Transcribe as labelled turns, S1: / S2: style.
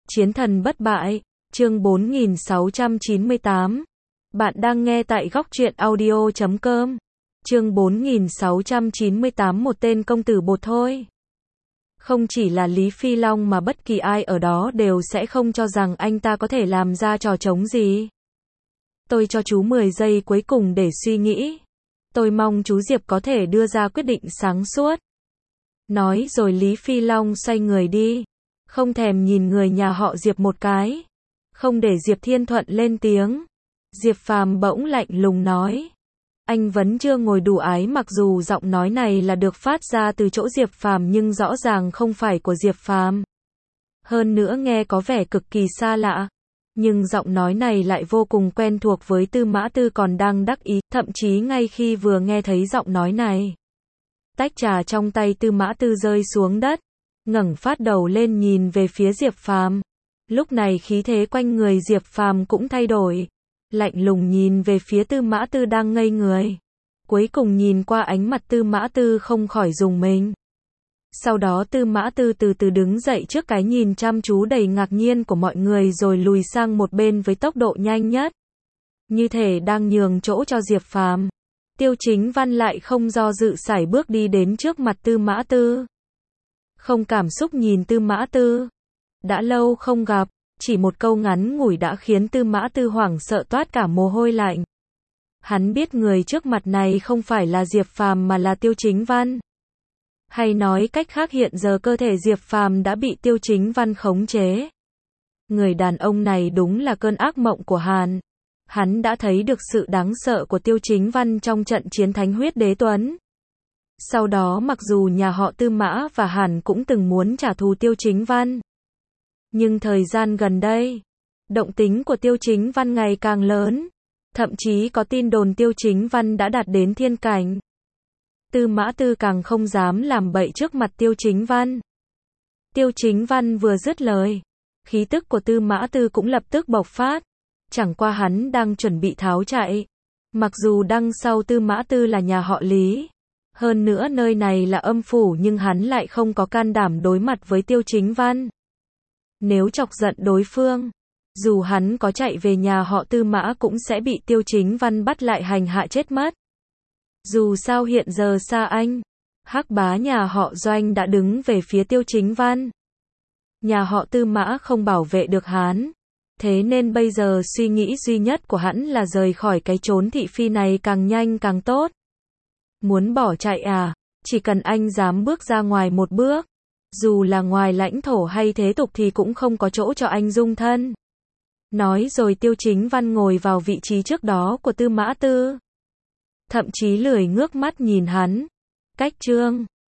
S1: Chiến thần bất bại, chương 4698. Bạn đang nghe tại góc truyện audio.com. Chương 4698, một tên công tử bột thôi. Không chỉ là Lý Phi Long mà bất kỳ ai ở đó đều sẽ không cho rằng anh ta có thể làm ra trò trống gì. Tôi cho chú 10 giây cuối cùng để suy nghĩ. Tôi mong chú Diệp có thể đưa ra quyết định sáng suốt. Nói rồi Lý Phi Long xoay người đi. Không thèm nhìn người nhà họ Diệp một cái. Không để Diệp Thiên Thuận lên tiếng. Diệp Phàm bỗng lạnh lùng nói. Anh vẫn chưa ngồi đủ ái, mặc dù giọng nói này là được phát ra từ chỗ Diệp Phàm nhưng rõ ràng không phải của Diệp Phàm. Hơn nữa nghe có vẻ cực kỳ xa lạ. Nhưng giọng nói này lại vô cùng quen thuộc với Tư Mã Tư còn đang đắc ý, thậm chí ngay khi vừa nghe thấy giọng nói này. Tách trà trong tay Tư Mã Tư rơi xuống đất, ngẩng phát đầu lên nhìn về phía Diệp Phàm. Lúc này khí thế quanh người Diệp Phàm cũng thay đổi, lạnh lùng nhìn về phía Tư Mã Tư đang ngây người. Cuối cùng nhìn qua ánh mặt Tư Mã Tư không khỏi rùng mình. Sau đó Tư Mã Tư từ từ đứng dậy trước cái nhìn chăm chú đầy ngạc nhiên của mọi người rồi lùi sang một bên với tốc độ nhanh nhất. Như thể đang nhường chỗ cho Diệp Phàm. Tiêu Chính Văn lại không do dự sải bước đi đến trước mặt Tư Mã Tư. Không cảm xúc nhìn Tư Mã Tư. Đã lâu không gặp, chỉ một câu ngắn ngủi đã khiến Tư Mã Tư hoảng sợ toát cả mồ hôi lạnh. Hắn biết người trước mặt này không phải là Diệp Phàm mà là Tiêu Chính Văn. Hay nói cách khác, hiện giờ cơ thể Diệp Phàm đã bị Tiêu Chính Văn khống chế. Người đàn ông này đúng là cơn ác mộng của Hàn. Hắn đã thấy được sự đáng sợ của Tiêu Chính Văn trong trận chiến Thánh Huyết Đế Tuấn. Sau đó mặc dù nhà họ Tư Mã và Hàn cũng từng muốn trả thù Tiêu Chính Văn. Nhưng thời gian gần đây, động tính của Tiêu Chính Văn ngày càng lớn. Thậm chí có tin đồn Tiêu Chính Văn đã đạt đến thiên cảnh. Tư Mã Tư càng không dám làm bậy trước mặt Tiêu Chính Văn. Tiêu Chính Văn vừa dứt lời, khí tức của Tư Mã Tư cũng lập tức bộc phát. Chẳng qua hắn đang chuẩn bị tháo chạy. Mặc dù đằng sau Tư Mã Tư là nhà họ Lý, hơn nữa nơi này là âm phủ, nhưng hắn lại không có can đảm đối mặt với Tiêu Chính Văn. Nếu chọc giận đối phương, dù hắn có chạy về nhà họ Tư Mã cũng sẽ bị Tiêu Chính Văn bắt lại hành hạ chết mất. Dù sao hiện giờ Sa Anh, Hắc Bá nhà họ Doanh đã đứng về phía Tiêu Chính Văn. Nhà họ Tư Mã không bảo vệ được hắn. Thế nên bây giờ suy nghĩ duy nhất của hắn là rời khỏi cái chốn thị phi này càng nhanh càng tốt. Muốn bỏ chạy à? Chỉ cần anh dám bước ra ngoài một bước, dù là ngoài lãnh thổ hay thế tục thì cũng không có chỗ cho anh dung thân. Nói rồi Tiêu Chính Văn ngồi vào vị trí trước đó của Tư Mã Tư. Thậm chí lười ngước mắt nhìn hắn. Cách chương